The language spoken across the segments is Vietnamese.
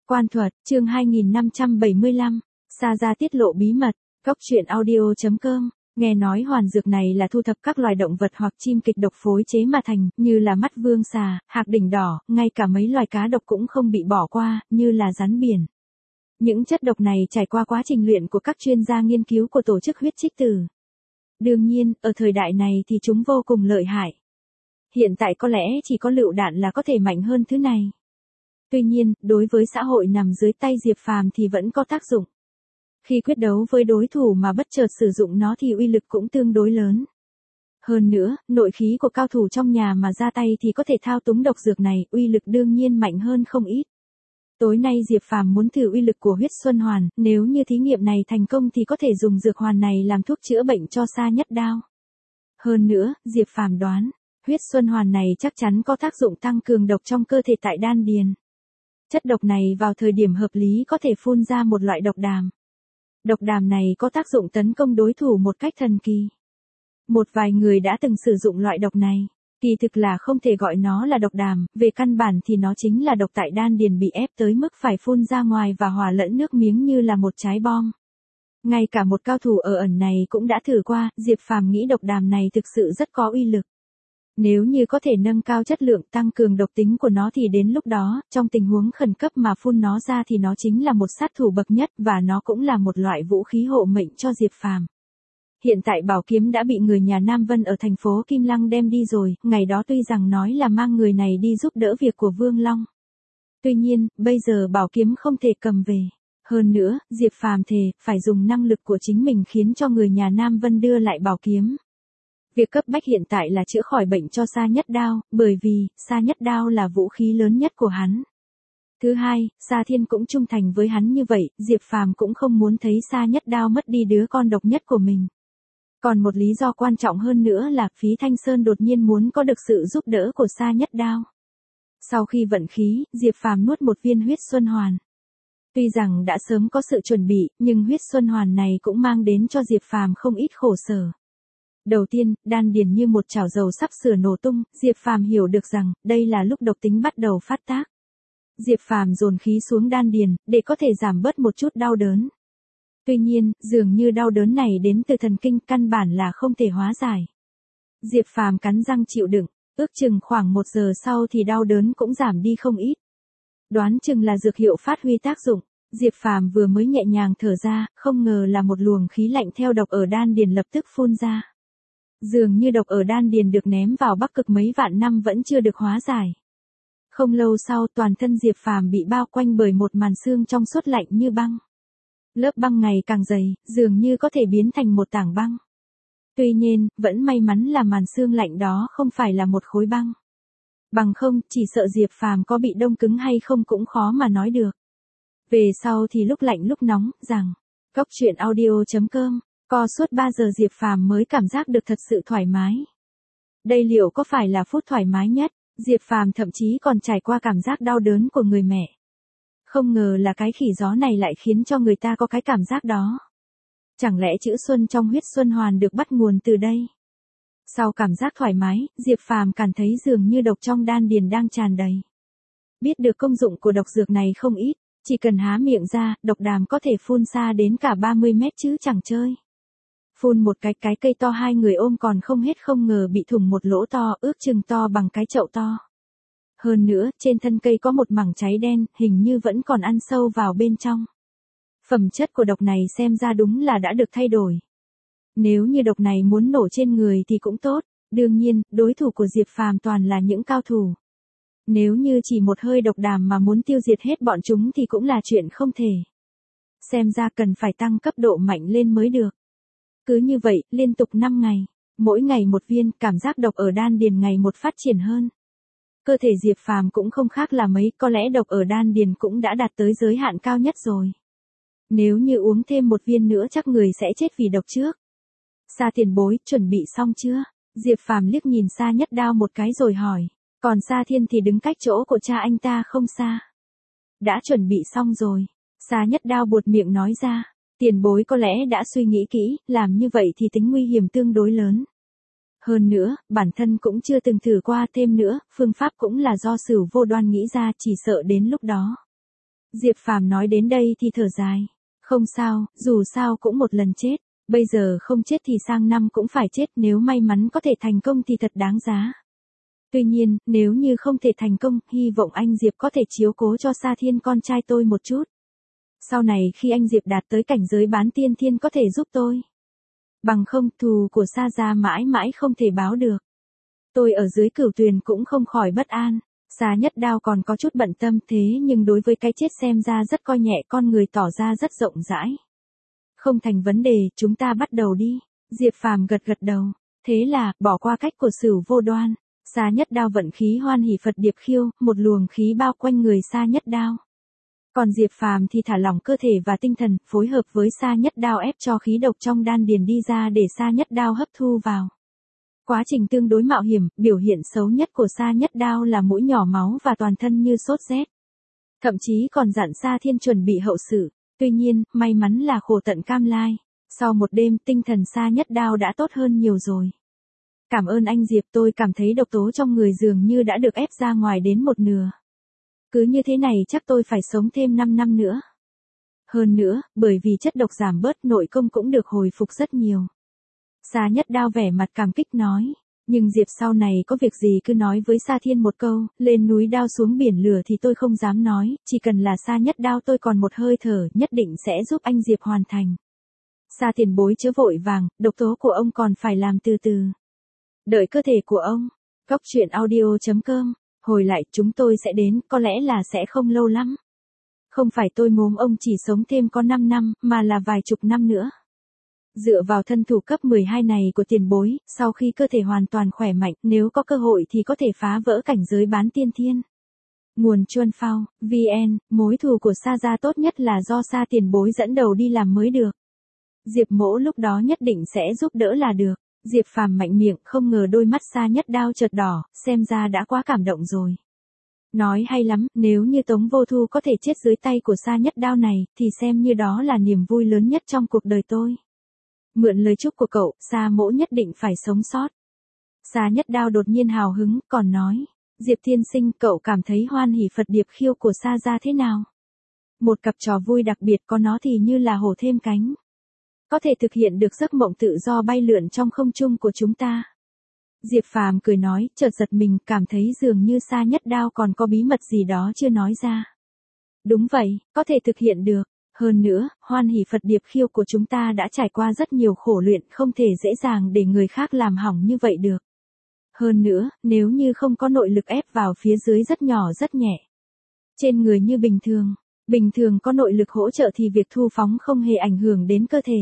Quan thuật, chương 2575, Sa Gia tiết lộ bí mật, Cóc truyện audio.com. Nghe nói hoàn dược này là thu thập các loài động vật hoặc chim kịch độc phối chế mà thành, như là mắt vương xà, hạc đỉnh đỏ, ngay cả mấy loài cá độc cũng không bị bỏ qua, như là rắn biển. Những chất độc này trải qua quá trình luyện của các chuyên gia nghiên cứu của tổ chức huyết trích tử. Đương nhiên, ở thời đại này thì chúng vô cùng lợi hại. Hiện tại có lẽ chỉ có lựu đạn là có thể mạnh hơn thứ này. Tuy nhiên, đối với xã hội nằm dưới tay Diệp Phàm thì vẫn có tác dụng. Khi quyết đấu với đối thủ mà bất chợt sử dụng nó thì uy lực cũng tương đối lớn. Hơn nữa, nội khí của cao thủ trong nhà mà ra tay thì có thể thao túng độc dược này, uy lực đương nhiên mạnh hơn không ít. Tối nay Diệp Phàm muốn thử uy lực của huyết xuân hoàn, nếu như thí nghiệm này thành công thì có thể dùng dược hoàn này làm thuốc chữa bệnh cho Sa Nhất Đao. Hơn nữa, Diệp Phàm đoán, huyết xuân hoàn này chắc chắn có tác dụng tăng cường độc trong cơ thể tại đan điền. Chất độc này vào thời điểm hợp lý có thể phun ra một loại độc đàm. Độc đàm này có tác dụng tấn công đối thủ một cách thần kỳ. Một vài người đã từng sử dụng loại độc này, kỳ thực là không thể gọi nó là độc đàm, về căn bản thì nó chính là độc tại đan điền bị ép tới mức phải phun ra ngoài và hòa lẫn nước miếng như là một trái bom. Ngay cả một cao thủ ở ẩn này cũng đã thử qua, Diệp Phàm nghĩ độc đàm này thực sự rất có uy lực. Nếu như có thể nâng cao chất lượng tăng cường độc tính của nó thì đến lúc đó, trong tình huống khẩn cấp mà phun nó ra thì nó chính là một sát thủ bậc nhất và nó cũng là một loại vũ khí hộ mệnh cho Diệp Phàm. Hiện tại bảo kiếm đã bị người nhà Nam Vân ở thành phố Kim Lăng đem đi rồi, ngày đó tuy rằng nói là mang người này đi giúp đỡ việc của Vương Long. Tuy nhiên, bây giờ bảo kiếm không thể cầm về. Hơn nữa, Diệp Phàm thề, phải dùng năng lực của chính mình khiến cho người nhà Nam Vân đưa lại bảo kiếm. Việc cấp bách hiện tại là chữa khỏi bệnh cho Sa Nhất Đao, bởi vì, Sa Nhất Đao là vũ khí lớn nhất của hắn. Thứ hai, Sa Thiên cũng trung thành với hắn như vậy, Diệp Phàm cũng không muốn thấy Sa Nhất Đao mất đi đứa con độc nhất của mình. Còn một lý do quan trọng hơn nữa là Phí Thanh Sơn đột nhiên muốn có được sự giúp đỡ của Sa Nhất Đao. Sau khi vận khí, Diệp Phàm nuốt một viên huyết xuân hoàn. Tuy rằng đã sớm có sự chuẩn bị, nhưng huyết xuân hoàn này cũng mang đến cho Diệp Phàm không ít khổ sở. Đầu tiên, đan điền như một chảo dầu sắp sửa nổ tung, Diệp Phàm hiểu được rằng, đây là lúc độc tính bắt đầu phát tác. Diệp Phàm dồn khí xuống đan điền, để có thể giảm bớt một chút đau đớn. Tuy nhiên, dường như đau đớn này đến từ thần kinh, căn bản là không thể hóa giải. Diệp Phàm cắn răng chịu đựng, ước chừng khoảng 1 giờ sau thì đau đớn cũng giảm đi không ít. Đoán chừng là dược hiệu phát huy tác dụng, Diệp Phàm vừa mới nhẹ nhàng thở ra, không ngờ là một luồng khí lạnh theo độc ở đan điền lập tức phun ra. Dường như độc ở đan điền được ném vào Bắc Cực mấy vạn năm vẫn chưa được hóa giải. Không lâu sau toàn thân Diệp Phàm bị bao quanh bởi một màn sương trong suốt lạnh như băng. Lớp băng ngày càng dày, dường như có thể biến thành một tảng băng. Tuy nhiên, vẫn may mắn là màn sương lạnh đó không phải là một khối băng. Bằng không, chỉ sợ Diệp Phàm có bị đông cứng hay không cũng khó mà nói được. Về sau thì lúc lạnh lúc nóng, rằng, Cóc truyện audio.com. Co suốt 3 giờ Diệp Phàm mới cảm giác được thật sự thoải mái. Đây liệu có phải là phút thoải mái nhất? Diệp Phàm thậm chí còn trải qua cảm giác đau đớn của người mẹ. Không ngờ là cái khỉ gió này lại khiến cho người ta có cái cảm giác đó. Chẳng lẽ chữ xuân trong huyết xuân hoàn được bắt nguồn từ đây? Sau cảm giác thoải mái, Diệp Phàm cảm thấy dường như độc trong đan điền đang tràn đầy. Biết được công dụng của độc dược này không ít, chỉ cần há miệng ra, độc đàm có thể phun xa đến cả 30 mét chứ chẳng chơi. Phun một cái cây to hai người ôm còn không hết, không ngờ bị thủng một lỗ to, ước chừng to bằng cái chậu to. Hơn nữa, trên thân cây có một mảng cháy đen, hình như vẫn còn ăn sâu vào bên trong. Phẩm chất của độc này xem ra đúng là đã được thay đổi. Nếu như độc này muốn nổ trên người thì cũng tốt, đương nhiên, đối thủ của Diệp Phàm toàn là những cao thủ. Nếu như chỉ một hơi độc đàm mà muốn tiêu diệt hết bọn chúng thì cũng là chuyện không thể. Xem ra cần phải tăng cấp độ mạnh lên mới được. Cứ như vậy, liên tục 5 ngày, mỗi ngày một viên, cảm giác độc ở đan điền ngày một phát triển hơn. Cơ thể Diệp Phàm cũng không khác là mấy, có lẽ độc ở đan điền cũng đã đạt tới giới hạn cao nhất rồi. Nếu như uống thêm một viên nữa chắc người sẽ chết vì độc trước. Sa tiền bối, chuẩn bị xong chưa? Diệp Phàm liếc nhìn Sa Nhất Đao một cái rồi hỏi. Còn Sa Thiên thì đứng cách chỗ của cha anh ta không xa. Đã chuẩn bị xong rồi. Sa Nhất Đao buột miệng nói ra. Tiền bối có lẽ đã suy nghĩ kỹ, làm như vậy thì tính nguy hiểm tương đối lớn. Hơn nữa, bản thân cũng chưa từng thử qua, thêm nữa, phương pháp cũng là do Sửu Vô Đoan nghĩ ra, chỉ sợ đến lúc đó. Diệp Phàm nói đến đây thì thở dài. Không sao, dù sao cũng một lần chết. Bây giờ không chết thì sang năm cũng phải chết, nếu may mắn có thể thành công thì thật đáng giá. Tuy nhiên, nếu như không thể thành công, hy vọng anh Diệp có thể chiếu cố cho Sa Thiên con trai tôi một chút. Sau này khi anh Diệp đạt tới cảnh giới bán tiên thiên có thể giúp tôi. Bằng không, thù của Sa gia mãi mãi không thể báo được. Tôi ở dưới Cửu Tuyền cũng không khỏi bất an. Sa Nhất Đao còn có chút bận tâm, thế nhưng đối với cái chết xem ra rất coi nhẹ, con người tỏ ra rất rộng rãi. Không thành vấn đề, chúng ta bắt đầu đi. Diệp Phàm gật gật đầu. Thế là, bỏ qua cách của Sửu Vô Đoan. Sa Nhất Đao vận khí hoan hỉ Phật điệp khiêu, một luồng khí bao quanh người Sa Nhất Đao. Còn Diệp Phàm thì thả lỏng cơ thể và tinh thần, phối hợp với Sa Nhất Đao ép cho khí độc trong đan điền đi ra để Sa Nhất Đao hấp thu vào. Quá trình tương đối mạo hiểm, biểu hiện xấu nhất của Sa Nhất Đao là mũi nhỏ máu và toàn thân như sốt rét. Thậm chí còn dặn Sa Thiên chuẩn bị hậu sự. Tuy nhiên, may mắn là khổ tận cam lai. Sau một đêm, tinh thần Sa Nhất Đao đã tốt hơn nhiều rồi. Cảm ơn anh Diệp, tôi cảm thấy độc tố trong người dường như đã được ép ra ngoài đến một nửa. Cứ như thế này chắc tôi phải sống thêm 5 năm nữa. Hơn nữa, bởi vì chất độc giảm bớt, nội công cũng được hồi phục rất nhiều. Sa Nhất Đao vẻ mặt cảm kích nói. Nhưng Diệp sau này có việc gì cứ nói với Sa Thiên một câu, lên núi đao xuống biển lửa thì tôi không dám nói, chỉ cần là Sa Nhất Đao tôi còn một hơi thở nhất định sẽ giúp anh Diệp hoàn thành. Sa tiền bối chớ vội vàng, độc tố của ông còn phải làm từ từ. Đợi cơ thể của ông. Góc truyện audio.com. Hồi lại chúng tôi sẽ đến, có lẽ là sẽ không lâu lắm. Không phải tôi mong ông chỉ sống thêm có 5 năm, mà là vài chục năm nữa. Dựa vào thân thủ cấp 12 này của tiền bối, sau khi cơ thể hoàn toàn khỏe mạnh, nếu có cơ hội thì có thể phá vỡ cảnh giới bán tiên thiên. Nguồn Chuân Phao, VN, mối thù của Sa gia tốt nhất là do Sa tiền bối dẫn đầu đi làm mới được. Diệp Mỗ lúc đó nhất định sẽ giúp đỡ là được. Diệp Phàm mạnh miệng, không ngờ đôi mắt Sa Nhất Đao chợt đỏ, xem ra đã quá cảm động rồi. Nói hay lắm, nếu như Tống Vô Thu có thể chết dưới tay của Sa Nhất Đao này, thì xem như đó là niềm vui lớn nhất trong cuộc đời tôi. Mượn lời chúc của cậu, Sa Mỗ nhất định phải sống sót. Sa Nhất Đao đột nhiên hào hứng, còn nói, Diệp tiên sinh, cậu cảm thấy hoan hỉ Phật điệp khiêu của Sa gia thế nào? Một cặp trò vui đặc biệt, có nó thì như là hổ thêm cánh. Có thể thực hiện được giấc mộng tự do bay lượn trong không trung của chúng ta. Diệp Phàm cười nói, chợt giật mình, cảm thấy dường như Sa Nhất Đao còn có bí mật gì đó chưa nói ra. Đúng vậy, có thể thực hiện được. Hơn nữa, hoan hỉ Phật điệp khiêu của chúng ta đã trải qua rất nhiều khổ luyện, không thể dễ dàng để người khác làm hỏng như vậy được. Hơn nữa, nếu như không có nội lực ép vào phía dưới rất nhỏ rất nhẹ. Trên người như bình thường có nội lực hỗ trợ thì việc thu phóng không hề ảnh hưởng đến cơ thể.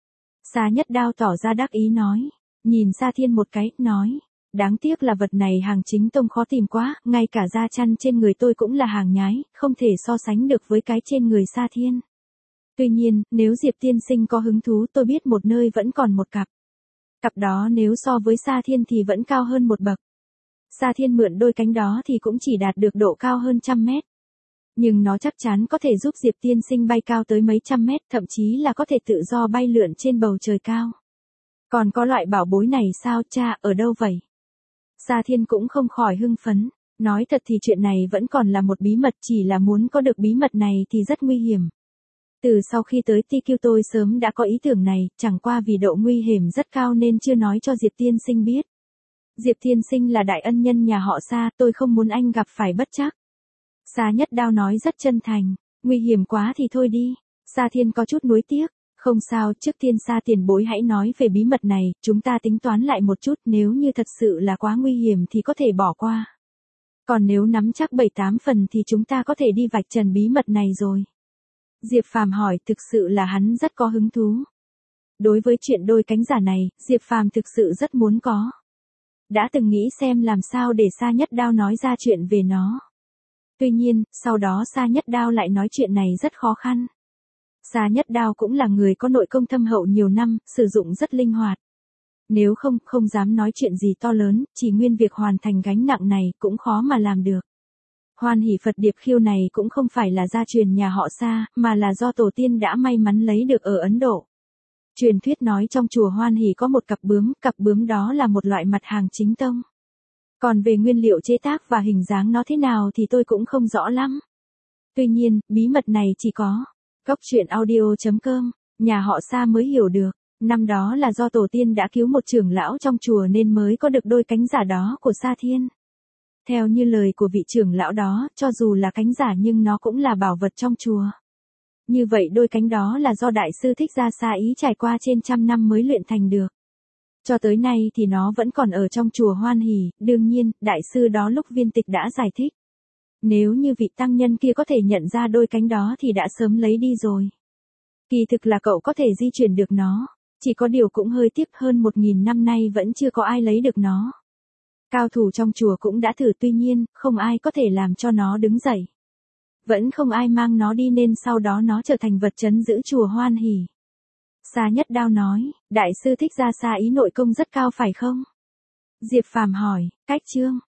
Sa Nhất Đao tỏ ra đắc ý nói. Nhìn Sa Thiên một cái, nói. Đáng tiếc là vật này hàng chính tông khó tìm quá, ngay cả da chăn trên người tôi cũng là hàng nhái, không thể so sánh được với cái trên người Sa Thiên. Tuy nhiên, nếu Diệp tiên sinh có hứng thú, tôi biết một nơi vẫn còn một cặp. Cặp đó nếu so với Sa Thiên thì vẫn cao hơn một bậc. Sa Thiên mượn đôi cánh đó thì cũng chỉ đạt được độ cao hơn 100 mét. Nhưng nó chắc chắn có thể giúp Diệp tiên sinh bay cao tới mấy trăm mét, thậm chí là có thể tự do bay lượn trên bầu trời cao. Còn có loại bảo bối này sao cha, ở đâu vậy? Sa Thiên cũng không khỏi hưng phấn. Nói thật thì chuyện này vẫn còn là một bí mật, chỉ là muốn có được bí mật này thì rất nguy hiểm. Từ sau khi tới TQ tôi sớm đã có ý tưởng này, chẳng qua vì độ nguy hiểm rất cao nên chưa nói cho Diệp tiên sinh biết. Diệp tiên sinh là đại ân nhân nhà họ Sa, tôi không muốn anh gặp phải bất trắc. Sa Nhất Đao nói rất chân thành, nguy hiểm quá thì thôi đi. Sa Thiên có chút nuối tiếc, không sao, trước tiên Sa tiền bối hãy nói về bí mật này, chúng ta tính toán lại một chút, nếu như thật sự là quá nguy hiểm thì có thể bỏ qua. Còn nếu nắm chắc 7-8 phần thì chúng ta có thể đi vạch trần bí mật này rồi. Diệp Phàm hỏi, thực sự là hắn rất có hứng thú. Đối với chuyện đôi cánh giả này, Diệp Phàm thực sự rất muốn có. Đã từng nghĩ xem làm sao để Sa Nhất Đao nói ra chuyện về nó. Tuy nhiên, sau đó Sa Nhất Đao lại nói chuyện này rất khó khăn. Sa Nhất Đao cũng là người có nội công thâm hậu nhiều năm, sử dụng rất linh hoạt. Nếu không dám nói chuyện gì to lớn, chỉ nguyên việc hoàn thành gánh nặng này cũng khó mà làm được. Hoan hỉ Phật điệp khiêu này cũng không phải là gia truyền nhà họ Sa, mà là do tổ tiên đã may mắn lấy được ở Ấn Độ. Truyền thuyết nói trong chùa Hoan hỉ có một cặp bướm đó là một loại mặt hàng chính tông. Còn về nguyên liệu chế tác và hình dáng nó thế nào thì tôi cũng không rõ lắm. Tuy nhiên, bí mật này chỉ có Cóc truyện audio.com, nhà họ Sa mới hiểu được. Năm đó là do tổ tiên đã cứu một trưởng lão trong chùa nên mới có được đôi cánh giả đó của Sa Thiên. Theo như lời của vị trưởng lão đó, cho dù là cánh giả nhưng nó cũng là bảo vật trong chùa. Như vậy đôi cánh đó là do đại sư Thích Gia Sa Ý trải qua trên trăm năm mới luyện thành được. Cho tới nay thì nó vẫn còn ở trong chùa Hoan Hỷ, đương nhiên, đại sư đó lúc viên tịch đã giải thích. Nếu như vị tăng nhân kia có thể nhận ra đôi cánh đó thì đã sớm lấy đi rồi. Kỳ thực là cậu có thể di chuyển được nó, chỉ có điều cũng hơi tiếc hơn 1000 năm nay vẫn chưa có ai lấy được nó. Cao thủ trong chùa cũng đã thử tuy nhiên, không ai có thể làm cho nó đứng dậy. Vẫn không ai mang nó đi nên sau đó nó trở thành vật trấn giữ chùa Hoan Hỷ. Sa Nhất Đao nói, đại sư Thích Gia Sa Ý nội công rất cao phải không? Diệp Phàm hỏi, cách chương.